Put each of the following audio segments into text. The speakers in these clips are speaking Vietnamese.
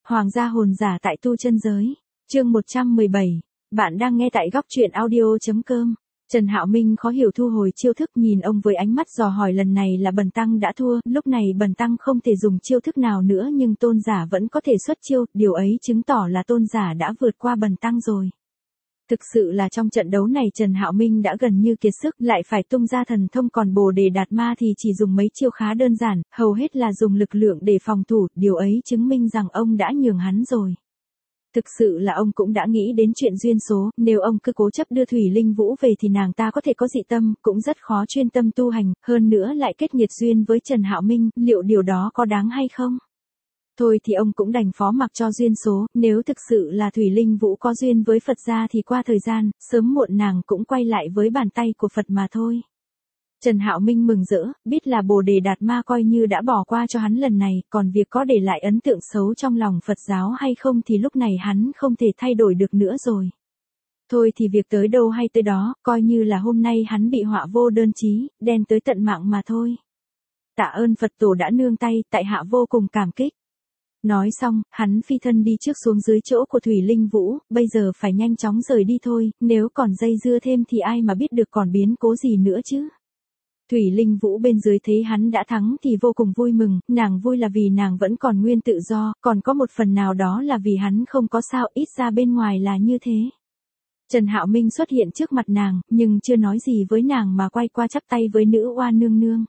Hoàng gia hồn giả tại tu chân giới. Chương 117. Bạn đang nghe tại góc truyện audio.com. Trần Hạo Minh khó hiểu thu hồi chiêu thức, nhìn ông với ánh mắt dò hỏi. Lần này là Bần tăng đã thua, lúc này Bần tăng không thể dùng chiêu thức nào nữa, nhưng tôn giả vẫn có thể xuất chiêu, điều ấy chứng tỏ là tôn giả đã vượt qua Bần tăng rồi. Thực sự là trong trận đấu này Trần Hạo Minh đã gần như kiệt sức, lại phải tung ra thần thông, còn Bồ Đề Đạt Ma thì chỉ dùng mấy chiêu khá đơn giản, hầu hết là dùng lực lượng để phòng thủ, điều ấy chứng minh rằng ông đã nhường hắn rồi. Thực sự là ông cũng đã nghĩ đến chuyện duyên số, nếu ông cứ cố chấp đưa Thủy Linh Vũ về thì nàng ta có thể có dị tâm, cũng rất khó chuyên tâm tu hành, hơn nữa lại kết nghiệt duyên với Trần Hạo Minh, liệu điều đó có đáng hay không? Thôi thì ông cũng đành phó mặc cho duyên số, nếu thực sự là Thủy Linh Vũ có duyên với Phật gia thì qua thời gian, sớm muộn nàng cũng quay lại với bàn tay của Phật mà thôi. Trần Hạo Minh mừng rỡ, biết là Bồ Đề Đạt Ma coi như đã bỏ qua cho hắn lần này, còn việc có để lại ấn tượng xấu trong lòng Phật giáo hay không thì lúc này hắn không thể thay đổi được nữa rồi. Thôi thì việc tới đâu hay tới đó, coi như là hôm nay hắn bị họa vô đơn chí, đen tới tận mạng mà thôi. Tạ ơn Phật tổ đã nương tay, tại hạ vô cùng cảm kích. Nói xong, hắn phi thân đi trước xuống dưới chỗ của Thủy Linh Vũ, bây giờ phải nhanh chóng rời đi thôi, nếu còn dây dưa thêm thì ai mà biết được còn biến cố gì nữa chứ. Thủy Linh Vũ bên dưới thấy hắn đã thắng thì vô cùng vui mừng, nàng vui là vì nàng vẫn còn nguyên tự do, còn có một phần nào đó là vì hắn không có sao, ít ra bên ngoài là như thế. Trần Hạo Minh xuất hiện trước mặt nàng, nhưng chưa nói gì với nàng mà quay qua chắp tay với nữ oa nương nương.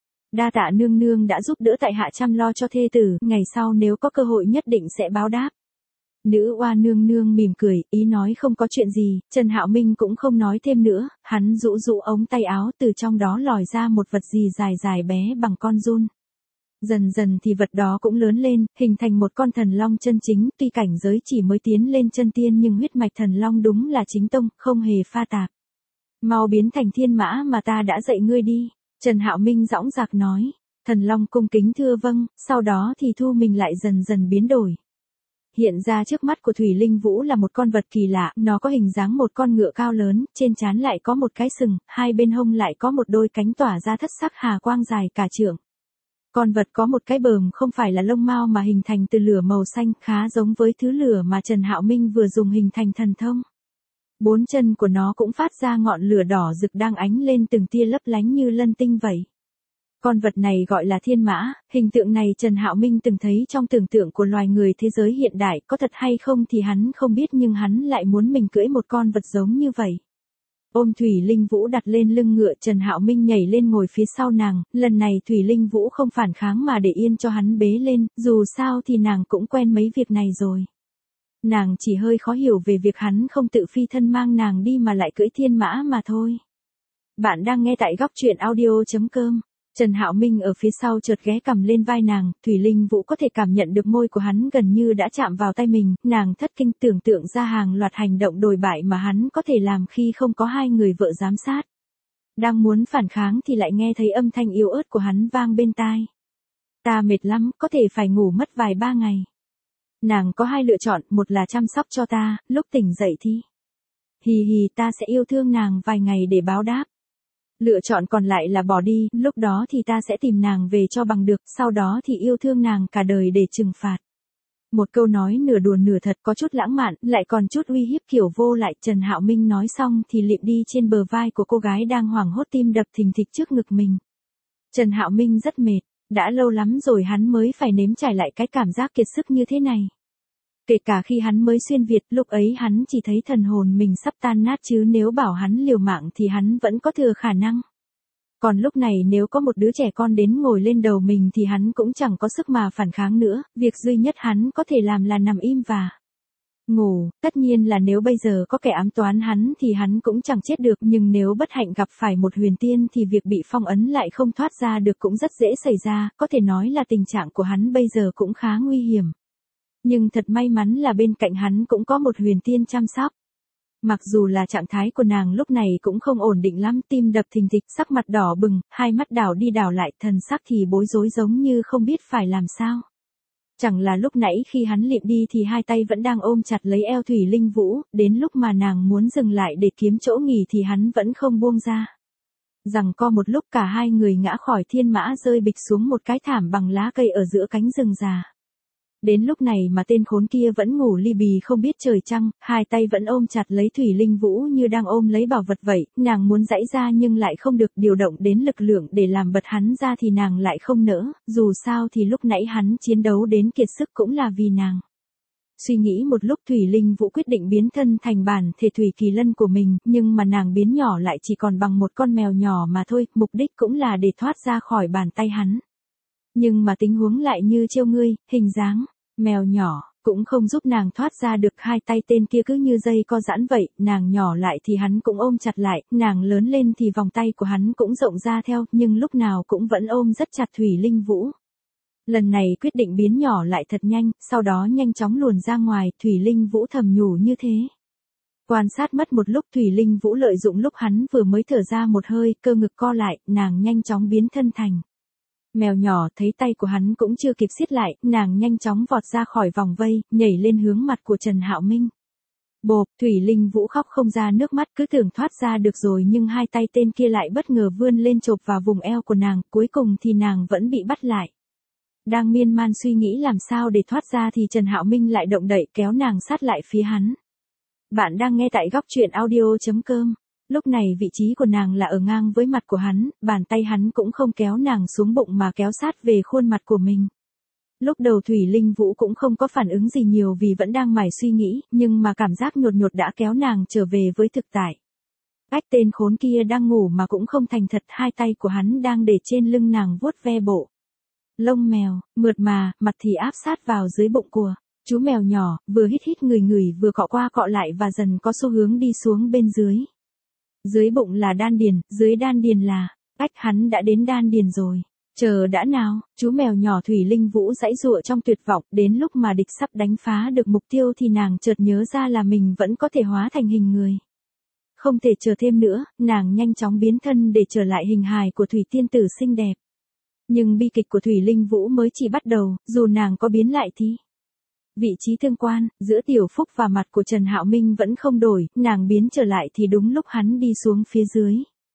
Đa tạ nương nương đã giúp đỡ tại hạ chăm lo cho thê tử, ngày sau nếu có cơ hội nhất định sẽ báo đáp. Nữ oa nương nương mỉm cười, ý nói không có chuyện gì. Trần Hạo Minh cũng không nói thêm nữa, hắn rũ rũ ống tay áo, từ trong đó lòi ra một vật gì dài dài bé bằng con giun. Dần dần thì vật đó cũng lớn lên, hình thành một con thần long chân chính, tuy cảnh giới chỉ mới tiến lên chân tiên nhưng huyết mạch thần long đúng là chính tông, không hề pha tạp. Mau biến thành thiên mã mà ta đã dạy ngươi đi. Trần Hạo Minh dõng dạc nói. Thần long cung kính thưa vâng, sau đó thì thu mình lại dần dần biến đổi. Hiện ra trước mắt của Thủy Linh Vũ là một con vật kỳ lạ, nó có hình dáng một con ngựa cao lớn, trên trán lại có một cái sừng, hai bên hông lại có một đôi cánh tỏa ra thất sắc hà quang dài cả trượng. Con vật có một cái bờm không phải là lông mao mà hình thành từ lửa màu xanh, khá giống với thứ lửa mà Trần Hạo Minh vừa dùng hình thành thần thông. Bốn chân của nó cũng phát ra ngọn lửa đỏ rực đang ánh lên từng tia lấp lánh như lân tinh vậy. Con vật này gọi là thiên mã, hình tượng này Trần Hạo Minh từng thấy trong tưởng tượng của loài người thế giới hiện đại, có thật hay không thì hắn không biết nhưng hắn lại muốn mình cưỡi một con vật giống như vậy. Ôm Thủy Linh Vũ đặt lên lưng ngựa, Trần Hạo Minh nhảy lên ngồi phía sau nàng, lần này Thủy Linh Vũ không phản kháng mà để yên cho hắn bế lên, dù sao thì nàng cũng quen mấy việc này rồi. Nàng chỉ hơi khó hiểu về việc hắn không tự phi thân mang nàng đi mà lại cưỡi thiên mã mà thôi. Bạn đang nghe tại góc truyện audio.com. Trần Hạo Minh ở phía sau chợt ghé cằm lên vai nàng, Thủy Linh Vũ có thể cảm nhận được môi của hắn gần như đã chạm vào tay mình, nàng thất kinh tưởng tượng ra hàng loạt hành động đồi bại mà hắn có thể làm khi không có hai người vợ giám sát. Đang muốn phản kháng thì lại nghe thấy âm thanh yếu ớt của hắn vang bên tai. Ta mệt lắm, có thể phải ngủ mất vài ba ngày. Nàng có hai lựa chọn, một là chăm sóc cho ta, lúc tỉnh dậy thì hì hì ta sẽ yêu thương nàng vài ngày để báo đáp. Lựa chọn còn lại là bỏ đi, lúc đó thì ta sẽ tìm nàng về cho bằng được, sau đó thì yêu thương nàng cả đời để trừng phạt. Một câu nói nửa đùa nửa thật, có chút lãng mạn, lại còn chút uy hiếp kiểu vô lại. Trần Hạo Minh nói xong thì liệm đi trên bờ vai của cô gái đang hoảng hốt, tim đập thình thịch trước ngực mình. Trần Hạo Minh rất mệt, đã lâu lắm rồi hắn mới phải nếm trải lại cái cảm giác kiệt sức như thế này. Kể cả khi hắn mới xuyên Việt, lúc ấy hắn chỉ thấy thần hồn mình sắp tan nát chứ nếu bảo hắn liều mạng thì hắn vẫn có thừa khả năng. Còn lúc này nếu có một đứa trẻ con đến ngồi lên đầu mình thì hắn cũng chẳng có sức mà phản kháng nữa, việc duy nhất hắn có thể làm là nằm im và ngủ. Tất nhiên là nếu bây giờ có kẻ ám toán hắn thì hắn cũng chẳng chết được, nhưng nếu bất hạnh gặp phải một huyền tiên thì việc bị phong ấn lại không thoát ra được cũng rất dễ xảy ra, có thể nói là tình trạng của hắn bây giờ cũng khá nguy hiểm. Nhưng thật may mắn là bên cạnh hắn cũng có một huyền tiên chăm sóc. Mặc dù là trạng thái của nàng lúc này cũng không ổn định lắm, tim đập thình thịch, sắc mặt đỏ bừng, hai mắt đảo đi đảo lại, thần sắc thì bối rối giống như không biết phải làm sao. Chẳng là lúc nãy khi hắn liệm đi thì hai tay vẫn đang ôm chặt lấy eo Thủy Linh Vũ, đến lúc mà nàng muốn dừng lại để kiếm chỗ nghỉ thì hắn vẫn không buông ra. Rằng co một lúc cả hai người ngã khỏi thiên mã rơi bịch xuống một cái thảm bằng lá cây ở giữa cánh rừng già. Đến lúc này mà tên khốn kia vẫn ngủ li bì không biết trời trăng, hai tay vẫn ôm chặt lấy Thủy Linh Vũ như đang ôm lấy bảo vật vậy, nàng muốn giãy ra nhưng lại không được, điều động đến lực lượng để làm bật hắn ra thì nàng lại không nỡ, dù sao thì lúc nãy hắn chiến đấu đến kiệt sức cũng là vì nàng. Suy nghĩ một lúc Thủy Linh Vũ quyết định biến thân thành bản thể Thủy Kỳ Lân của mình, nhưng mà nàng biến nhỏ lại chỉ còn bằng một con mèo nhỏ mà thôi, mục đích cũng là để thoát ra khỏi bàn tay hắn. Nhưng mà tình huống lại như trêu ngươi, hình dáng, mèo nhỏ, cũng không giúp nàng thoát ra được, hai tay tên kia cứ như dây co giãn vậy, nàng nhỏ lại thì hắn cũng ôm chặt lại, nàng lớn lên thì vòng tay của hắn cũng rộng ra theo, nhưng lúc nào cũng vẫn ôm rất chặt Thủy Linh Vũ. Lần này quyết định biến nhỏ lại thật nhanh, sau đó nhanh chóng luồn ra ngoài, Thủy Linh Vũ thầm nhủ như thế. Quan sát mất một lúc Thủy Linh Vũ lợi dụng lúc hắn vừa mới thở ra một hơi, cơ ngực co lại, nàng nhanh chóng biến thân thành mèo nhỏ, thấy tay của hắn cũng chưa kịp siết lại, nàng nhanh chóng vọt ra khỏi vòng vây, nhảy lên hướng mặt của Trần Hạo Minh. Bộp, Thủy Linh Vũ khóc không ra nước mắt, cứ tưởng thoát ra được rồi nhưng hai tay tên kia lại bất ngờ vươn lên chộp vào vùng eo của nàng, cuối cùng thì nàng vẫn bị bắt lại. Đang miên man suy nghĩ làm sao để thoát ra thì Trần Hạo Minh lại động đậy kéo nàng sát lại phía hắn. Bạn đang nghe tại góc truyện audio.com. Lúc này vị trí của nàng là ở ngang với mặt của hắn, bàn tay hắn cũng không kéo nàng xuống bụng mà kéo sát về khuôn mặt của mình. Lúc đầu Thủy Linh Vũ cũng không có phản ứng gì nhiều vì vẫn đang mải suy nghĩ, nhưng mà cảm giác nhột nhột đã kéo nàng trở về với thực tại. Ách, tên khốn kia đang ngủ mà cũng không thành thật, hai tay của hắn đang để trên lưng nàng vuốt ve bộ lông mèo, mượt mà, mặt thì áp sát vào dưới bụng của chú mèo nhỏ, vừa hít hít người người vừa cọ qua cọ lại và dần có xu hướng đi xuống bên dưới. Dưới bụng là đan điền, dưới đan điền là, ách, hắn đã đến đan điền rồi. Chờ đã nào, chú mèo nhỏ Thủy Linh Vũ giãy giụa trong tuyệt vọng, đến lúc mà địch sắp đánh phá được mục tiêu thì nàng chợt nhớ ra là mình vẫn có thể hóa thành hình người. Không thể chờ thêm nữa, nàng nhanh chóng biến thân để trở lại hình hài của Thủy tiên tử xinh đẹp. Nhưng bi kịch của Thủy Linh Vũ mới chỉ bắt đầu, dù nàng có biến lại thì vị trí tương quan giữa Tiểu Phúc và mặt của Trần Hạo Minh vẫn không đổi, nàng biến trở lại thì đúng lúc hắn đi xuống phía dưới.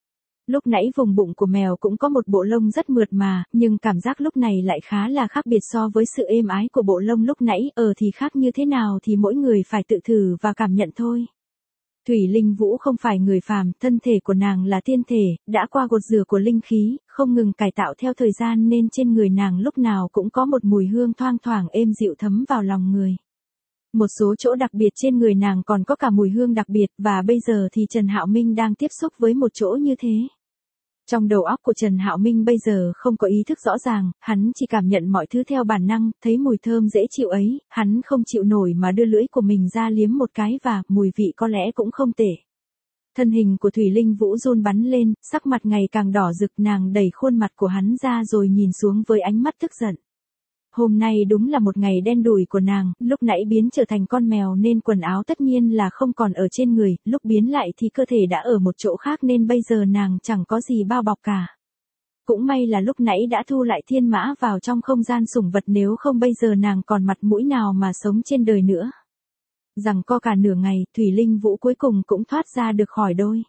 Lúc nãy vùng bụng của mèo cũng có một bộ lông rất mượt mà, nhưng cảm giác lúc này lại khá là khác biệt so với sự êm ái của bộ lông lúc nãy, thì khác như thế nào thì mỗi người phải tự thử và cảm nhận thôi. Thủy Linh Vũ không phải người phàm, thân thể của nàng là tiên thể, đã qua gột rửa của linh khí, không ngừng cải tạo theo thời gian nên trên người nàng lúc nào cũng có một mùi hương thoang thoảng êm dịu thấm vào lòng người. Một số chỗ đặc biệt trên người nàng còn có cả mùi hương đặc biệt, và bây giờ thì Trần Hạo Minh đang tiếp xúc với một chỗ như thế. Trong đầu óc của Trần Hạo Minh bây giờ không có ý thức rõ ràng, hắn chỉ cảm nhận mọi thứ theo bản năng, thấy mùi thơm dễ chịu ấy, hắn không chịu nổi mà đưa lưỡi của mình ra liếm một cái và mùi vị có lẽ cũng không tệ. Thân hình của Thủy Linh Vũ run bắn lên, sắc mặt ngày càng đỏ rực, nàng đẩy khuôn mặt của hắn ra rồi nhìn xuống với ánh mắt tức giận. Hôm nay đúng là một ngày đen đủi của nàng, lúc nãy biến trở thành con mèo nên quần áo tất nhiên là không còn ở trên người, lúc biến lại thì cơ thể đã ở một chỗ khác nên bây giờ nàng chẳng có gì bao bọc cả. Cũng may là lúc nãy đã thu lại thiên mã vào trong không gian sủng vật, nếu không bây giờ nàng còn mặt mũi nào mà sống trên đời nữa. Giằng co cả nửa ngày, Thủy Linh Vũ cuối cùng cũng thoát ra được khỏi đôi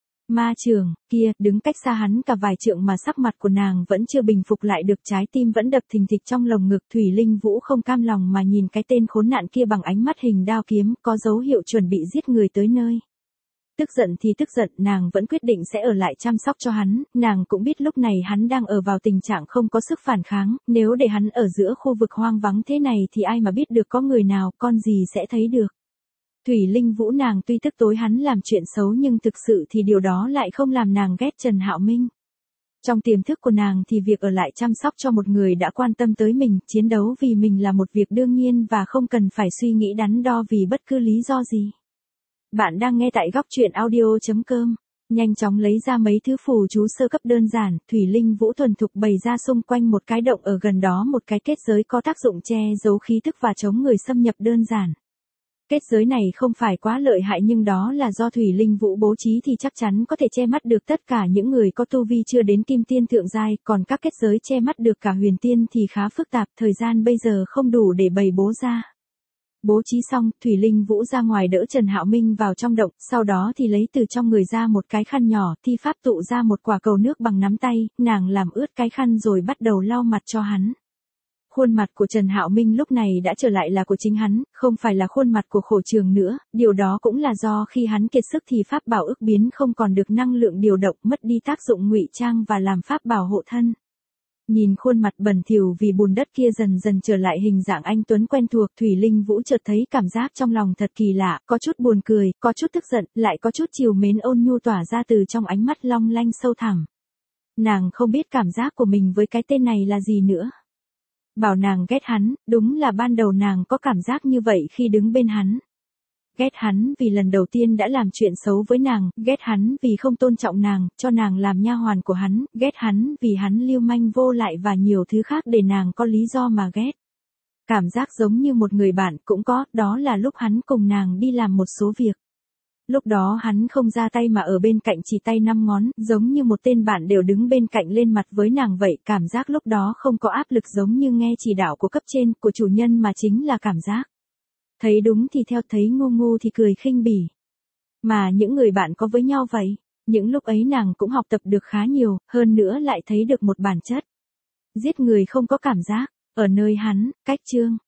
ma trường kia, đứng cách xa hắn cả vài trượng mà sắc mặt của nàng vẫn chưa bình phục lại được, trái tim vẫn đập thình thịch trong lồng ngực. Thủy Linh Vũ không cam lòng mà nhìn cái tên khốn nạn kia bằng ánh mắt hình đao kiếm, có dấu hiệu chuẩn bị giết người tới nơi. Tức giận thì tức giận, nàng vẫn quyết định sẽ ở lại chăm sóc cho hắn, nàng cũng biết lúc này hắn đang ở vào tình trạng không có sức phản kháng, nếu để hắn ở giữa khu vực hoang vắng thế này thì ai mà biết được có người nào, con gì sẽ thấy được. Thủy Linh Vũ nàng tuy tức tối hắn làm chuyện xấu nhưng thực sự thì điều đó lại không làm nàng ghét Trần Hạo Minh. Trong tiềm thức của nàng thì việc ở lại chăm sóc cho một người đã quan tâm tới mình, chiến đấu vì mình là một việc đương nhiên và không cần phải suy nghĩ đắn đo vì bất cứ lý do gì. Bạn đang nghe tại góc truyện audio.com. Nhanh chóng lấy ra mấy thứ phù chú sơ cấp đơn giản, Thủy Linh Vũ thuần thục bày ra xung quanh một cái động, ở gần đó một cái kết giới có tác dụng che giấu khí tức và chống người xâm nhập đơn giản. Kết giới này không phải quá lợi hại nhưng đó là do Thủy Linh Vũ bố trí thì chắc chắn có thể che mắt được tất cả những người có tu vi chưa đến kim tiên thượng giai, còn các kết giới che mắt được cả huyền tiên thì khá phức tạp, thời gian bây giờ không đủ để bày bố ra. Bố trí xong, Thủy Linh Vũ ra ngoài đỡ Trần Hạo Minh vào trong động, sau đó thì lấy từ trong người ra một cái khăn nhỏ, thi pháp tụ ra một quả cầu nước bằng nắm tay, nàng làm ướt cái khăn rồi bắt đầu lau mặt cho hắn. Khuôn mặt của Trần Hạo Minh lúc này đã trở lại là của chính hắn, không phải là khuôn mặt của Khổ Trường nữa, điều đó cũng là do khi hắn kiệt sức thì pháp bảo ức biến không còn được năng lượng điều động, mất đi tác dụng ngụy trang và làm pháp bảo hộ thân. Nhìn khuôn mặt bẩn thỉu vì bùn đất kia dần dần trở lại hình dạng anh tuấn quen thuộc, Thủy Linh Vũ chợt thấy cảm giác trong lòng thật kỳ lạ, có chút buồn cười, có chút tức giận, lại có chút trìu mến ôn nhu tỏa ra từ trong ánh mắt long lanh sâu thẳm. Nàng không biết cảm giác của mình với cái tên này là gì nữa. Bảo nàng ghét hắn, đúng là ban đầu nàng có cảm giác như vậy khi đứng bên hắn. Ghét hắn vì lần đầu tiên đã làm chuyện xấu với nàng, ghét hắn vì không tôn trọng nàng, cho nàng làm nha hoàn của hắn, ghét hắn vì hắn lưu manh vô lại và nhiều thứ khác để nàng có lý do mà ghét. Cảm giác giống như một người bạn cũng có, đó là lúc hắn cùng nàng đi làm một số việc. Lúc đó hắn không ra tay mà ở bên cạnh chỉ tay 5 ngón, giống như một tên bạn đều đứng bên cạnh lên mặt với nàng vậy, cảm giác lúc đó không có áp lực giống như nghe chỉ đạo của cấp trên, của chủ nhân mà chính là cảm giác. Thấy đúng thì theo, thấy ngu ngu thì cười khinh bỉ. Mà những người bạn có với nhau vậy, những lúc ấy nàng cũng học tập được khá nhiều, hơn nữa lại thấy được một bản chất. Giết người không có cảm giác, ở nơi hắn, cách chương.